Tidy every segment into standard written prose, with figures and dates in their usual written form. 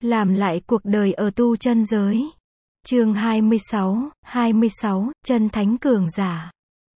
làm lại cuộc đời ở tu chân giới. Chương 26, Chân Thánh Cường Giả.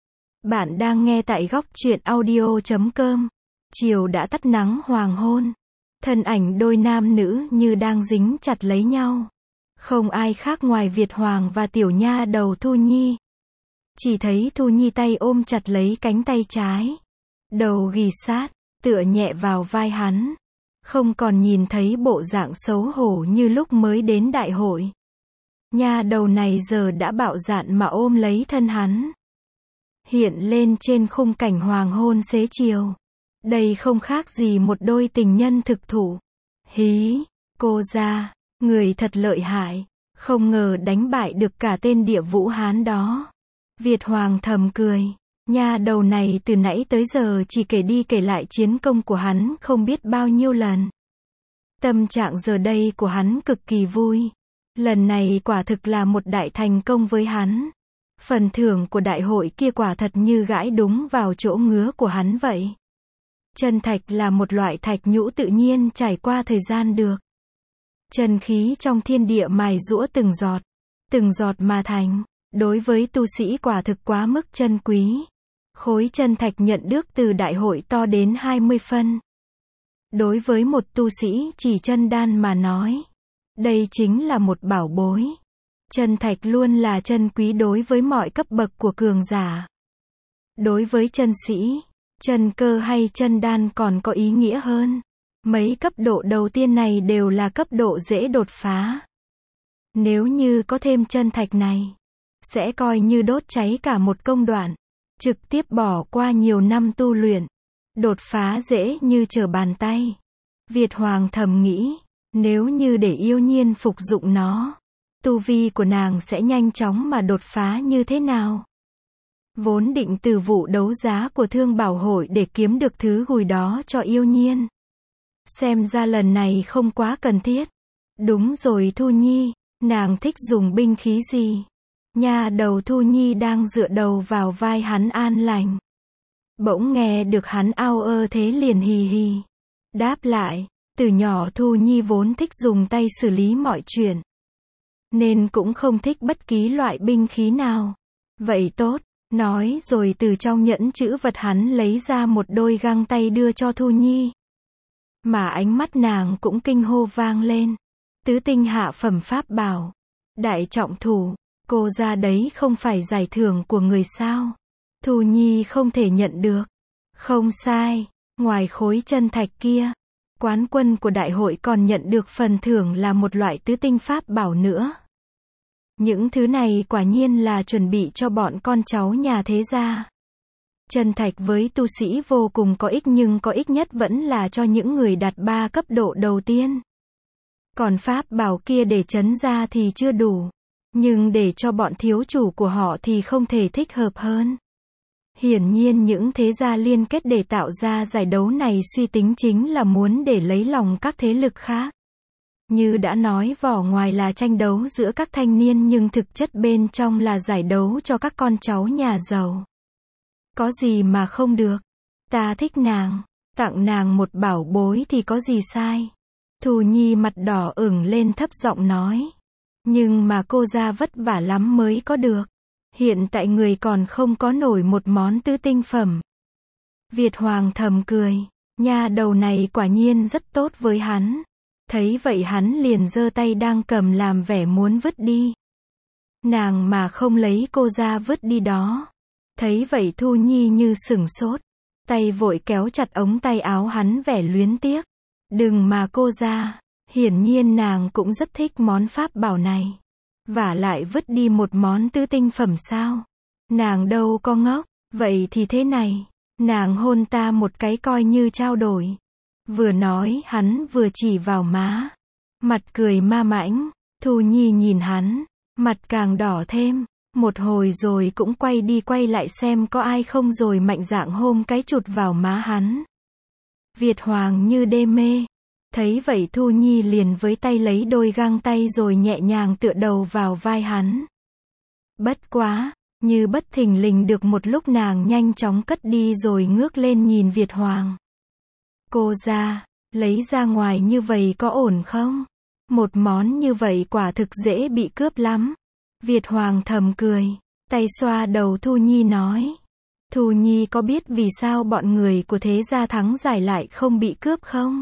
Bạn đang nghe tại góc truyện audio.com. Chiều đã tắt nắng hoàng hôn. Thân ảnh đôi nam nữ như đang dính chặt lấy nhau. Không ai khác ngoài Việt Hoàng và tiểu nha đầu Thu Nhi. Chỉ thấy Thu Nhi tay ôm chặt lấy cánh tay trái. Đầu ghì sát, tựa nhẹ vào vai hắn. Không còn nhìn thấy bộ dạng xấu hổ như lúc mới đến đại hội. Nha đầu này giờ đã bạo dạn mà ôm lấy thân hắn. Hiện lên trên khung cảnh hoàng hôn xế chiều. Đây không khác gì một đôi tình nhân thực thụ. Hí, cô ra, người thật lợi hại. Không ngờ đánh bại được cả tên địa vũ hán đó. Việt Hoàng thầm cười. Nha đầu này từ nãy tới giờ chỉ kể đi kể lại chiến công của hắn không biết bao nhiêu lần. Tâm trạng giờ đây của hắn cực kỳ vui. Lần này quả thực là một đại thành công với hắn. Phần thưởng của đại hội kia quả thật như gãi đúng vào chỗ ngứa của hắn vậy. Chân thạch là một loại thạch nhũ tự nhiên trải qua thời gian được. Chân khí trong thiên địa mài giũa từng giọt mà thành. Đối với tu sĩ quả thực quá mức chân quý. Khối chân thạch nhận được từ đại hội to đến 20 phân. Đối với một tu sĩ chỉ chân đan mà nói, đây chính là một bảo bối. Chân thạch luôn là chân quý đối với mọi cấp bậc của cường giả. Đối với chân sĩ, chân cơ hay chân đan còn có ý nghĩa hơn. Mấy cấp độ đầu tiên này đều là cấp độ dễ đột phá. Nếu như có thêm chân thạch này, sẽ coi như đốt cháy cả một công đoạn. Trực tiếp bỏ qua nhiều năm tu luyện. Đột phá dễ như trở bàn tay. Việt Hoàng thầm nghĩ, nếu như để Yêu Nhiên phục dụng nó, tu vi của nàng sẽ nhanh chóng mà đột phá như thế nào? Vốn định từ vụ đấu giá của Thương Bảo Hội để kiếm được thứ gùi đó cho Yêu Nhiên. Xem ra lần này không quá cần thiết. Đúng rồi Thu Nhi, nàng thích dùng binh khí gì? Nha đầu Thu Nhi đang dựa đầu vào vai hắn an lành. Bỗng nghe được hắn ao ơ thế liền hì hì. Đáp lại, từ nhỏ Thu Nhi vốn thích dùng tay xử lý mọi chuyện. Nên cũng không thích bất kỳ loại binh khí nào. Vậy tốt, nói rồi từ trong nhẫn chữ vật hắn lấy ra một đôi găng tay đưa cho Thu Nhi. Mà ánh mắt nàng cũng kinh hô vang lên. Tứ tinh hạ phẩm pháp bảo. Đại trọng thủ. Cô ra đấy không phải giải thưởng của người sao? Thu Nhi không thể nhận được. Không sai, ngoài khối chân thạch kia, quán quân của đại hội còn nhận được phần thưởng là một loại tứ tinh pháp bảo nữa. Những thứ này quả nhiên là chuẩn bị cho bọn con cháu nhà thế gia. Chân thạch với tu sĩ vô cùng có ích nhưng có ích nhất vẫn là cho những người đạt 3 cấp độ đầu tiên. Còn pháp bảo kia để trấn gia thì chưa đủ. Nhưng để cho bọn thiếu chủ của họ thì không thể thích hợp hơn. Hiển nhiên những thế gia liên kết để tạo ra giải đấu này suy tính chính là muốn để lấy lòng các thế lực khác. Như đã nói vỏ ngoài là tranh đấu giữa các thanh niên nhưng thực chất bên trong là giải đấu cho các con cháu nhà giàu. Có gì mà không được. Ta thích nàng, tặng nàng một bảo bối thì có gì sai. Thu Nhi mặt đỏ ửng lên thấp giọng nói. Nhưng mà cô ra vất vả lắm mới có được. Hiện tại người còn không có nổi một món tứ tinh phẩm. Việt Hoàng thầm cười. Nha đầu này quả nhiên rất tốt với hắn. Thấy vậy hắn liền giơ tay đang cầm làm vẻ muốn vứt đi. Nàng mà không lấy cô ra vứt đi đó. Thấy vậy Thu Nhi như sửng sốt. Tay vội kéo chặt ống tay áo hắn vẻ luyến tiếc. Đừng mà cô ra. Hiển nhiên nàng cũng rất thích món pháp bảo này. Vả lại vứt đi một món tứ tinh phẩm sao? Nàng đâu có ngốc. Vậy thì thế này. Nàng hôn ta một cái coi như trao đổi. Vừa nói hắn vừa chỉ vào má. Mặt cười ma mãnh. Thu Nhi nhìn hắn. Mặt càng đỏ thêm. Một hồi rồi cũng quay đi quay lại xem có ai không rồi mạnh dạn hôn cái chụt vào má hắn. Việt Hoàng như đê mê. Thấy vậy Thu Nhi liền với tay lấy đôi găng tay rồi nhẹ nhàng tựa đầu vào vai hắn. Bất quá, như bất thình lình được một lúc nàng nhanh chóng cất đi rồi ngước lên nhìn Việt Hoàng. Cô ra, lấy ra ngoài như vậy có ổn không? Một món như vậy quả thực dễ bị cướp lắm. Việt Hoàng thầm cười, tay xoa đầu Thu Nhi nói. Thu Nhi có biết vì sao bọn người của thế gia thắng giải lại không bị cướp không?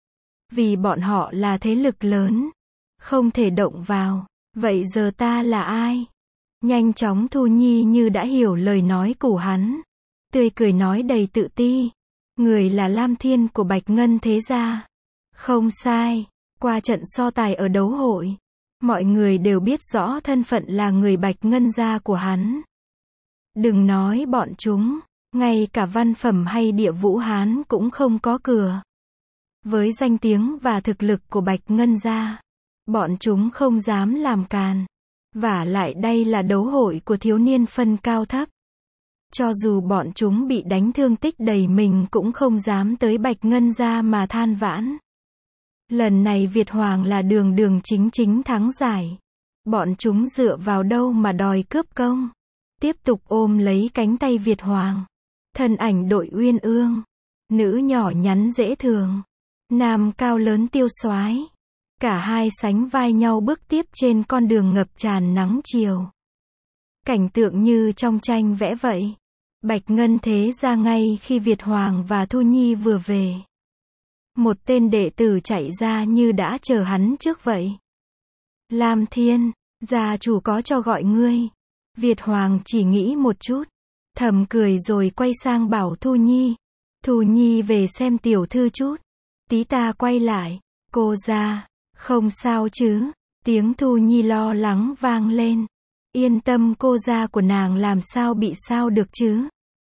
Vì bọn họ là thế lực lớn, không thể động vào. Vậy giờ ta là ai? Nhanh chóng Thu Nhi như đã hiểu lời nói của hắn. Tươi cười nói đầy tự ti. Người là Lam Thiên của Bạch Ngân thế gia. Không sai, qua trận so tài ở đấu hội, mọi người đều biết rõ thân phận là người Bạch Ngân gia của hắn. Đừng nói bọn chúng, ngay cả văn phẩm hay địa vũ Hán cũng không có cửa. Với danh tiếng và thực lực của Bạch Ngân gia, bọn chúng không dám làm càn. Vả lại đây là đấu hội của thiếu niên phân cao thấp. Cho dù bọn chúng bị đánh thương tích đầy mình cũng không dám tới Bạch Ngân gia mà than vãn. Lần này Việt Hoàng là đường đường chính chính thắng giải. Bọn chúng dựa vào đâu mà đòi cướp công? Tiếp tục ôm lấy cánh tay Việt Hoàng. Thân ảnh Đội Uyên Ương. Nữ nhỏ nhắn dễ thương. Nam cao lớn tiêu soái. Cả hai sánh vai nhau bước tiếp trên con đường ngập tràn nắng chiều. Cảnh tượng như trong tranh vẽ vậy. Bạch Ngân thế ra ngay khi Việt Hoàng và Thu Nhi vừa về. Một tên đệ tử chạy ra như đã chờ hắn trước vậy. Lam Thiên, gia chủ có cho gọi ngươi. Việt Hoàng chỉ nghĩ một chút, thầm cười rồi quay sang bảo Thu Nhi. Thu Nhi về xem tiểu thư chút. Tí ta quay lại. Cô ra, không sao chứ? Tiếng Thu Nhi lo lắng vang lên. Yên tâm, cô gia của nàng làm sao bị sao được chứ?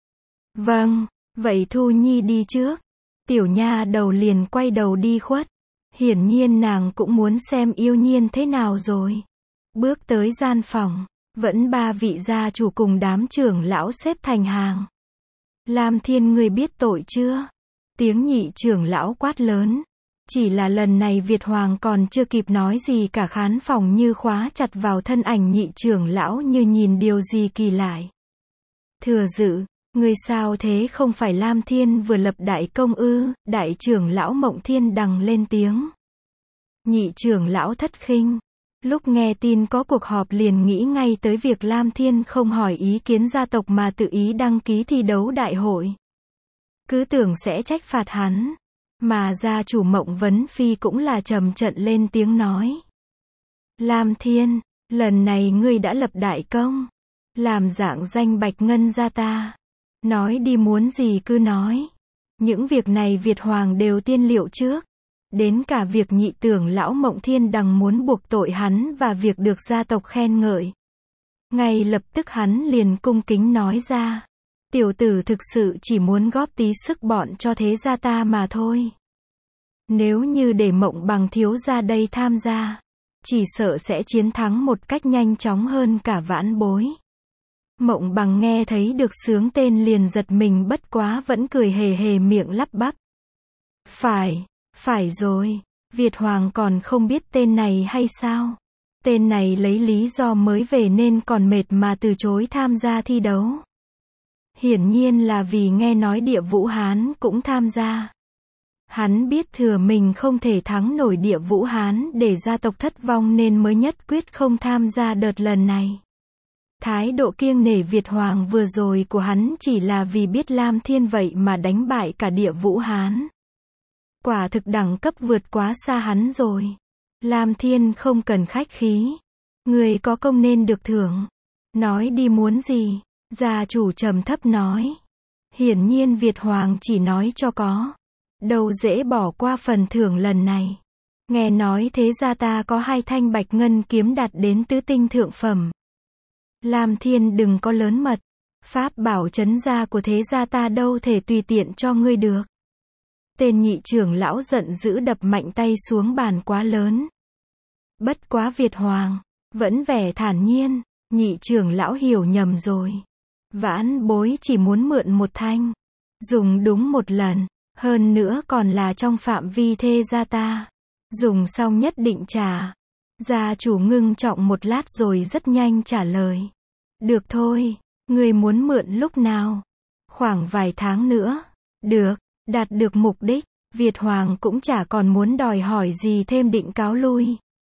Vâng, vậy Thu Nhi đi trước. Tiểu nha đầu liền quay đầu đi khuất. Hiển nhiên nàng cũng muốn xem Yêu Nhiên thế nào rồi. Bước tới gian phòng, vẫn ba vị gia chủ cùng đám trưởng lão xếp thành hàng. Lam Thiên, ngươi biết tội chưa? Tiếng nhị trưởng lão quát lớn. Chỉ là lần này Việt Hoàng còn chưa kịp nói gì cả, khán phòng như khóa chặt vào thân ảnh nhị trưởng lão như nhìn điều gì kỳ lạ. Thừa Dự, ngươi sao thế, không phải Lam Thiên vừa lập đại công ư? Đại trưởng lão Mộng Thiên đằng lên tiếng. Nhị trưởng lão Thất Khinh, lúc nghe tin có cuộc họp liền nghĩ ngay tới việc Lam Thiên không hỏi ý kiến gia tộc mà tự ý đăng ký thi đấu đại hội. Cứ tưởng sẽ trách phạt hắn. Mà gia chủ Mộng Vấn Phi cũng là trầm trận lên tiếng nói. Lam Thiên, lần này ngươi đã lập đại công, làm rạng danh Bạch Ngân gia ta. Nói đi, muốn gì cứ nói. Những việc này Việt Hoàng đều tiên liệu trước. Đến cả việc nhị trưởng lão Mộng Thiên đằng muốn buộc tội hắn và việc được gia tộc khen ngợi. Ngay lập tức hắn liền cung kính nói ra. Tiểu tử thực sự chỉ muốn góp tí sức bọn cho thế gia ta mà thôi. Nếu như để Mộng Bằng thiếu gia đây tham gia, chỉ sợ sẽ chiến thắng một cách nhanh chóng hơn cả vãn bối. Mộng Bằng nghe thấy được xướng tên liền giật mình, bất quá vẫn cười hề hề miệng lắp bắp. Phải rồi, Việt Hoàng còn không biết tên này hay sao? Tên này lấy lý do mới về nên còn mệt mà từ chối tham gia thi đấu. Hiển nhiên là vì nghe nói Địa Vũ Hán cũng tham gia. Hắn biết thừa mình không thể thắng nổi Địa Vũ Hán để gia tộc thất vong nên mới nhất quyết không tham gia đợt lần này. Thái độ kiêng nể Việt Hoàng vừa rồi của hắn chỉ là vì biết Lam Thiên vậy mà đánh bại cả Địa Vũ Hán. Quả thực đẳng cấp vượt quá xa hắn rồi. Lam Thiên không cần khách khí. Người có công nên được thưởng. Nói đi, muốn gì? Gia chủ trầm thấp nói. Hiển nhiên Việt Hoàng chỉ nói cho có. Đâu dễ bỏ qua phần thưởng lần này. Nghe nói thế gia ta có 2 thanh bạch ngân kiếm đạt đến tứ tinh thượng phẩm. Lam Thiên đừng có lớn mật. Pháp bảo trấn gia của thế gia ta đâu thể tùy tiện cho ngươi được. Tên nhị trưởng lão giận dữ đập mạnh tay xuống bàn quá lớn. Bất quá Việt Hoàng vẫn vẻ thản nhiên. Nhị trưởng lão hiểu nhầm rồi. Vãn bối chỉ muốn mượn 1 thanh. Dùng đúng 1 lần. Hơn nữa còn là trong phạm vi thế gia ta. Dùng xong nhất định trả. Gia chủ ngưng trọng một lát rồi rất nhanh trả lời. Được thôi, người muốn mượn lúc nào? Khoảng vài tháng nữa. Được, đạt được mục đích. Việt Hoàng cũng chả còn muốn đòi hỏi gì thêm, định cáo lui.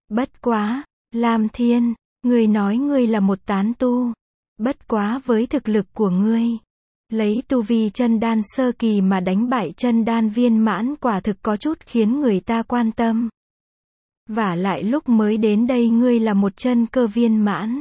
Bất quá, Lam Thiên, ngươi nói ngươi là một tán tu. Bất quá với thực lực của ngươi, lấy tu vi chân đan sơ kỳ mà đánh bại chân đan viên mãn quả thực có chút khiến người ta quan tâm. Vả lại lúc mới đến đây ngươi là một chân cơ viên mãn.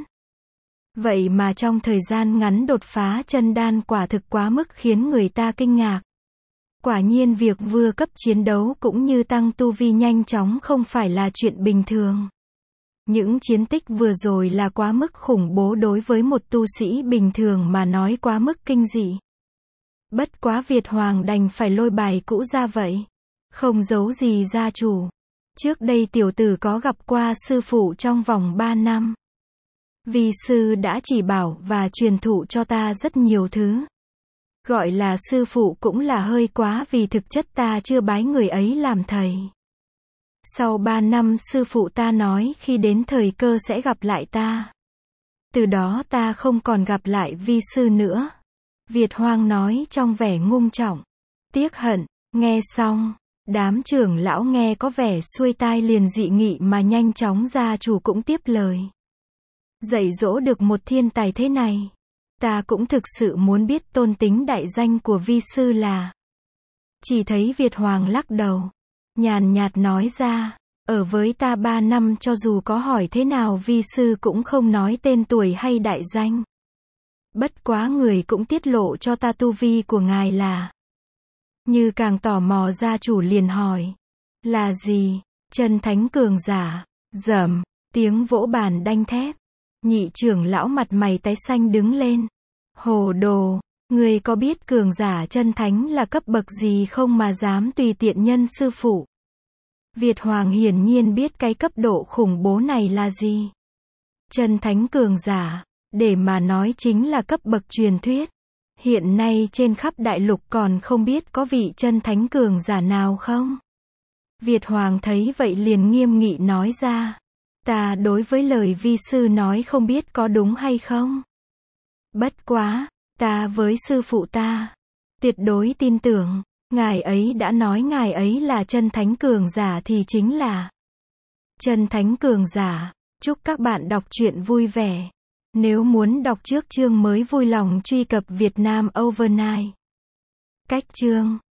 Vậy mà trong thời gian ngắn đột phá chân đan quả thực quá mức khiến người ta kinh ngạc. Quả nhiên việc vừa cấp chiến đấu cũng như tăng tu vi nhanh chóng không phải là chuyện bình thường. Những chiến tích vừa rồi là quá mức khủng bố đối với một tu sĩ bình thường mà nói quá mức kinh dị. Bất quá Việt Hoàng đành phải lôi bài cũ ra vậy. Không giấu gì gia chủ. Trước đây tiểu tử có gặp qua sư phụ trong vòng 3 năm. Vi sư đã chỉ bảo và truyền thụ cho ta rất nhiều thứ. Gọi là sư phụ cũng là hơi quá vì thực chất ta chưa bái người ấy làm thầy. Sau 3 năm sư phụ ta nói khi đến thời cơ sẽ gặp lại ta. Từ đó ta không còn gặp lại vi sư nữa. Việt Hoang nói trong vẻ ngung trọng. Tiếc hận, nghe xong, đám trưởng lão nghe có vẻ xuôi tai liền dị nghị mà nhanh chóng gia chủ cũng tiếp lời. Dạy dỗ được một thiên tài thế này. Ta cũng thực sự muốn biết tôn tính đại danh của vi sư là. Chỉ thấy Việt Hoàng lắc đầu. Nhàn nhạt nói ra. Ở với ta 3 năm cho dù có hỏi thế nào vi sư cũng không nói tên tuổi hay đại danh. Bất quá người cũng tiết lộ cho ta tu vi của ngài là. Như càng tò mò gia chủ liền hỏi. Là gì? Chân thánh cường giả. Rầm, tiếng vỗ bàn đanh thép. Nhị trưởng lão mặt mày tái xanh đứng lên. Hồ đồ, người có biết cường giả chân thánh là cấp bậc gì không mà dám tùy tiện nhân sư phụ? Việt Hoàng hiển nhiên biết cái cấp độ khủng bố này là gì. Chân thánh cường giả, để mà nói chính là cấp bậc truyền thuyết. Hiện nay trên khắp đại lục còn không biết có vị chân thánh cường giả nào không? Việt Hoàng thấy vậy liền nghiêm nghị nói ra. Ta đối với lời vi sư nói không biết có đúng hay không. Bất quá, ta với sư phụ ta, tuyệt đối tin tưởng, ngài ấy đã nói ngài ấy là chân thánh cường giả thì chính là chân thánh cường giả. Chúc các bạn đọc truyện vui vẻ. Nếu muốn đọc trước chương mới vui lòng truy cập Vietnam Overnight. Cách chương